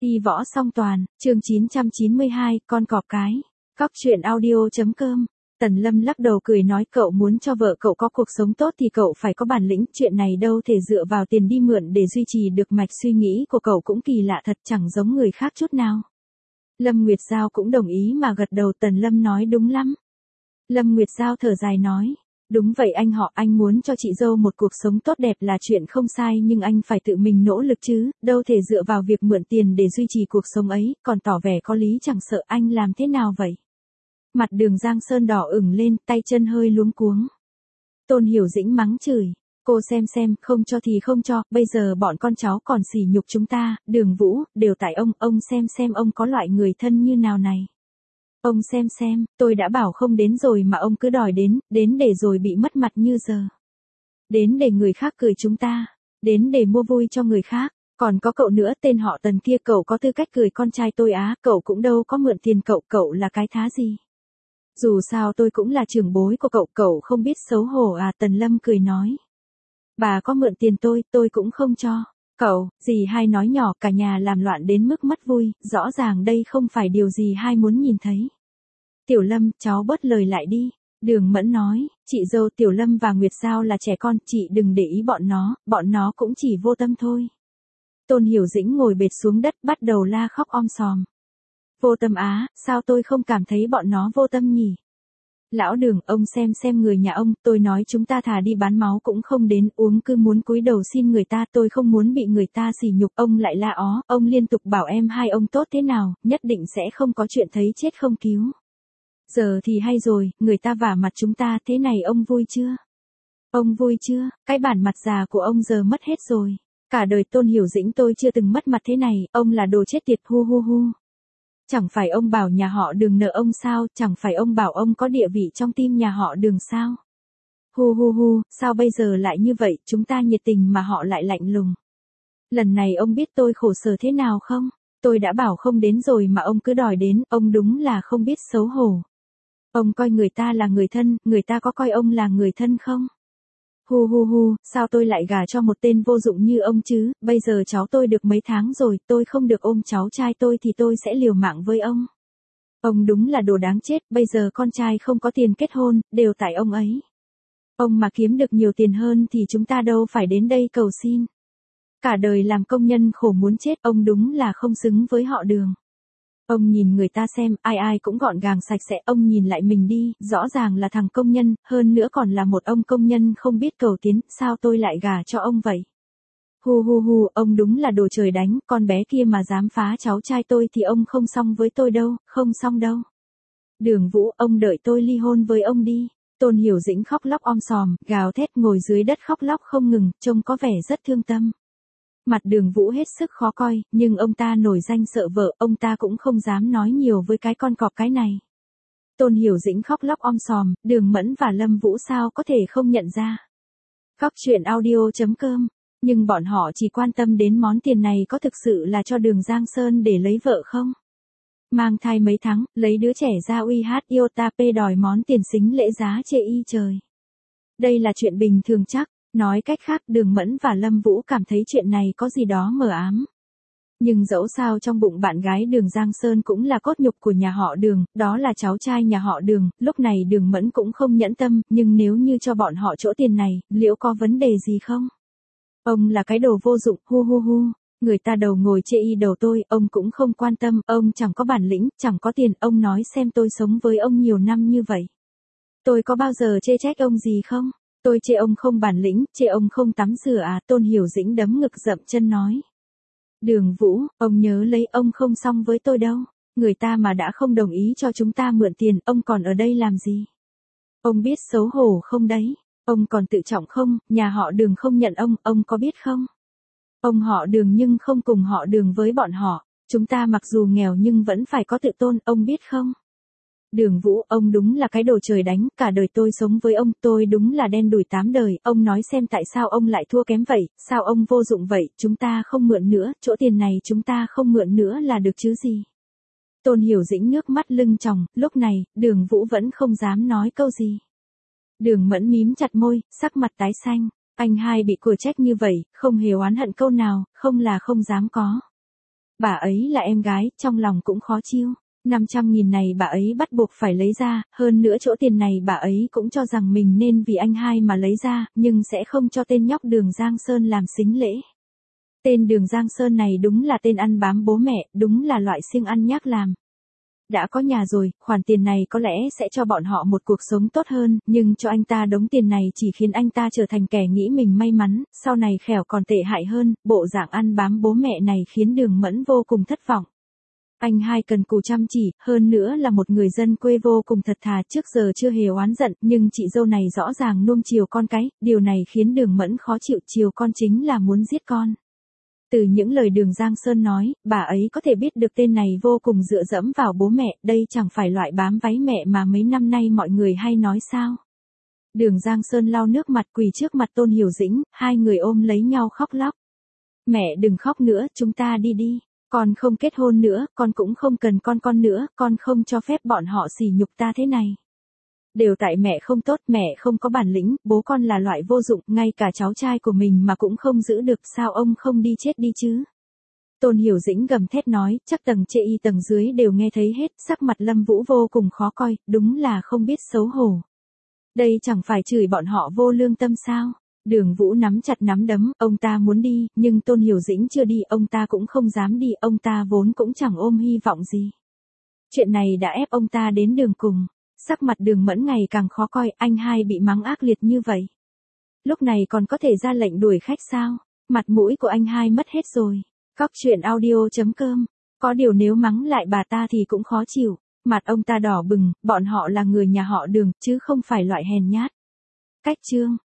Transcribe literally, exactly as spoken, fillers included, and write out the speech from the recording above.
Y võ song toàn, chương chín trăm chín mươi hai, con cọp cái. Cóc truyện audio.com. Tần Lâm lắc đầu cười nói cậu muốn cho vợ cậu có cuộc sống tốt thì cậu phải có bản lĩnh, chuyện này đâu thể dựa vào tiền đi mượn để duy trì được. Mạch suy nghĩ của cậu cũng kỳ lạ thật, chẳng giống người khác chút nào. Lâm Nguyệt Giao cũng đồng ý mà gật đầu. Tần Lâm nói đúng lắm. Lâm Nguyệt Giao thở dài nói, đúng vậy anh họ, anh muốn cho chị dâu một cuộc sống tốt đẹp là chuyện không sai, nhưng anh phải tự mình nỗ lực chứ, đâu thể dựa vào việc mượn tiền để duy trì cuộc sống ấy, còn tỏ vẻ có lý chẳng sợ. Anh làm thế nào vậy? Mặt Đường Giang Sơn đỏ ửng lên, tay chân hơi luống cuống. Tôn Hiểu Dĩnh mắng chửi, cô xem xem, không cho thì không cho, bây giờ bọn con cháu còn sỉ nhục chúng ta. Đường Vũ, đều tại ông, ông xem xem ông có loại người thân như nào này. Ông xem xem, tôi đã bảo không đến rồi mà ông cứ đòi đến, đến để rồi bị mất mặt như giờ. Đến để người khác cười chúng ta, đến để mua vui cho người khác. Còn có cậu nữa, tên họ Tần kia, cậu có tư cách cười con trai tôi á, cậu cũng đâu có mượn tiền cậu, cậu là cái thá gì. Dù sao tôi cũng là trưởng bối của cậu, cậu không biết xấu hổ à? Tần Lâm cười nói. Bà có mượn tiền tôi, tôi cũng không cho. Cậu, dì hai nói nhỏ, cả nhà làm loạn đến mức mất vui, rõ ràng đây không phải điều gì hai muốn nhìn thấy. Tiểu Lâm, cháu bớt lời lại đi. Đường Mẫn nói, chị dâu Tiểu Lâm và Nguyệt Giao là trẻ con, chị đừng để ý bọn nó, bọn nó cũng chỉ vô tâm thôi. Tôn Hiểu Dĩnh ngồi bệt xuống đất bắt đầu la khóc om sòm. Vô tâm á, sao tôi không cảm thấy bọn nó vô tâm nhỉ? Lão Đường, ông xem xem người nhà ông, tôi nói chúng ta thà đi bán máu cũng không đến uống, cứ muốn cúi đầu xin người ta, tôi không muốn bị người ta sỉ nhục. Ông lại la ó, ông liên tục bảo em hai ông tốt thế nào, nhất định sẽ không có chuyện thấy chết không cứu. Giờ thì hay rồi, người ta vả mặt chúng ta, thế này ông vui chưa? Ông vui chưa? Cái bản mặt già của ông giờ mất hết rồi. Cả đời Tôn Hiểu Dĩnh tôi chưa từng mất mặt thế này, ông là đồ chết tiệt, hu hu hu. Chẳng phải ông bảo nhà họ Đường nợ ông sao, chẳng phải ông bảo ông có địa vị trong tim nhà họ Đường sao? Hu hu hu, sao bây giờ lại như vậy, chúng ta nhiệt tình mà họ lại lạnh lùng. Lần này ông biết tôi khổ sở thế nào không? Tôi đã bảo không đến rồi mà ông cứ đòi đến, ông đúng là không biết xấu hổ. Ông coi người ta là người thân, người ta có coi ông là người thân không? Hu hu hu, sao tôi lại gả cho một tên vô dụng như ông chứ, bây giờ cháu tôi được mấy tháng rồi, tôi không được ôm cháu trai tôi thì tôi sẽ liều mạng với ông. Ông đúng là đồ đáng chết, bây giờ con trai không có tiền kết hôn, đều tại ông ấy. Ông mà kiếm được nhiều tiền hơn thì chúng ta đâu phải đến đây cầu xin. Cả đời làm công nhân khổ muốn chết, ông đúng là không xứng với họ Đường. Ông nhìn người ta xem, ai ai cũng gọn gàng sạch sẽ, ông nhìn lại mình đi, rõ ràng là thằng công nhân, hơn nữa còn là một ông công nhân không biết cầu tiến, sao tôi lại gả cho ông vậy? Hu hu hu, ông đúng là đồ trời đánh, con bé kia mà dám phá cháu trai tôi thì ông không xong với tôi đâu, không xong đâu. Đường Vũ, ông đợi tôi ly hôn với ông đi. Tôn Hiểu Dĩnh khóc lóc om sòm, gào thét ngồi dưới đất khóc lóc không ngừng, trông có vẻ rất thương tâm. Mặt Đường Vũ hết sức khó coi, nhưng ông ta nổi danh sợ vợ, ông ta cũng không dám nói nhiều với cái con cọp cái này. Tôn Hiểu Dĩnh khóc lóc om sòm, Đường Mẫn và Lâm Vũ sao có thể không nhận ra. Cóc truyện audio.com, nhưng bọn họ chỉ quan tâm đến món tiền này có thực sự là cho Đường Giang Sơn để lấy vợ không? Mang thai mấy tháng, lấy đứa trẻ ra uy hát iota p đòi món tiền xính lễ giá chê y trời. Đây là chuyện bình thường chắc. Nói cách khác, Đường Mẫn và Lâm Vũ cảm thấy chuyện này có gì đó mờ ám. Nhưng dẫu sao trong bụng bạn gái Đường Giang Sơn cũng là cốt nhục của nhà họ Đường, đó là cháu trai nhà họ Đường, lúc này Đường Mẫn cũng không nhẫn tâm, nhưng nếu như cho bọn họ chỗ tiền này, liệu có vấn đề gì không? Ông là cái đồ vô dụng, hu hu hu, người ta đầu ngồi chê y đầu tôi, ông cũng không quan tâm, ông chẳng có bản lĩnh, chẳng có tiền, ông nói xem tôi sống với ông nhiều năm như vậy. Tôi có bao giờ chê trách ông gì không? Tôi chê ông không bản lĩnh, chê ông không tắm rửa à? Tôn Hiểu Dĩnh đấm ngực dậm chân nói. Đường Vũ, ông nhớ lấy, ông không xong với tôi đâu. Người ta mà đã không đồng ý cho chúng ta mượn tiền, ông còn ở đây làm gì? Ông biết xấu hổ không đấy? Ông còn tự trọng không? Nhà họ Đường không nhận ông, ông có biết không? Ông họ Đường nhưng không cùng họ Đường với bọn họ. Chúng ta mặc dù nghèo nhưng vẫn phải có tự tôn, ông biết không? Đường Vũ, ông đúng là cái đồ trời đánh, cả đời tôi sống với ông, tôi đúng là đen đủi tám đời, ông nói xem tại sao ông lại thua kém vậy, sao ông vô dụng vậy, chúng ta không mượn nữa, chỗ tiền này chúng ta không mượn nữa là được chứ gì. Tôn Hiểu Dĩnh nước mắt lưng tròng, lúc này, Đường Vũ vẫn không dám nói câu gì. Đường Mẫn mím chặt môi, sắc mặt tái xanh, anh hai bị của trách như vậy, không hề oán hận câu nào, không là không dám có. Bà ấy là em gái, trong lòng cũng khó chịu. năm trăm nghìn này bà ấy bắt buộc phải lấy ra, hơn nữa chỗ tiền này bà ấy cũng cho rằng mình nên vì anh hai mà lấy ra, nhưng sẽ không cho tên nhóc Đường Giang Sơn làm sính lễ. Tên Đường Giang Sơn này đúng là tên ăn bám bố mẹ, đúng là loại siêng ăn nhác làm. Đã có nhà rồi, khoản tiền này có lẽ sẽ cho bọn họ một cuộc sống tốt hơn, nhưng cho anh ta đống tiền này chỉ khiến anh ta trở thành kẻ nghĩ mình may mắn, sau này khẻo còn tệ hại hơn, bộ dạng ăn bám bố mẹ này khiến Đường Mẫn vô cùng thất vọng. Anh hai cần cù chăm chỉ, hơn nữa là một người dân quê vô cùng thật thà, trước giờ chưa hề oán giận, nhưng chị dâu này rõ ràng nuông chiều con cái, điều này khiến Đường Mẫn khó chịu, chiều con chính là muốn giết con. Từ những lời Đường Giang Sơn nói, bà ấy có thể biết được tên này vô cùng dựa dẫm vào bố mẹ, đây chẳng phải loại bám váy mẹ mà mấy năm nay mọi người hay nói sao. Đường Giang Sơn lau nước mặt quỳ trước mặt Tôn Hiểu Dĩnh, hai người ôm lấy nhau khóc lóc. Mẹ đừng khóc nữa, chúng ta đi đi. Con không kết hôn nữa, con cũng không cần con con nữa, con không cho phép bọn họ sỉ nhục ta thế này. Đều tại mẹ không tốt, mẹ không có bản lĩnh, bố con là loại vô dụng, ngay cả cháu trai của mình mà cũng không giữ được, sao ông không đi chết đi chứ? Tôn Hiểu Dĩnh gầm thét nói, chắc tầng trên y tầng dưới đều nghe thấy hết, sắc mặt Lâm Vũ vô cùng khó coi, đúng là không biết xấu hổ. Đây chẳng phải chửi bọn họ vô lương tâm sao? Đường Vũ nắm chặt nắm đấm, ông ta muốn đi, nhưng Tôn Hiểu Dĩnh chưa đi, ông ta cũng không dám đi, ông ta vốn cũng chẳng ôm hy vọng gì. Chuyện này đã ép ông ta đến đường cùng. Sắc mặt Đường Mẫn ngày càng khó coi, anh hai bị mắng ác liệt như vậy. Lúc này còn có thể ra lệnh đuổi khách sao? Mặt mũi của anh hai mất hết rồi. Cóc truyện audio chấm com. Có điều nếu mắng lại bà ta thì cũng khó chịu. Mặt ông ta đỏ bừng, bọn họ là người nhà họ Đường, chứ không phải loại hèn nhát. Cách chương.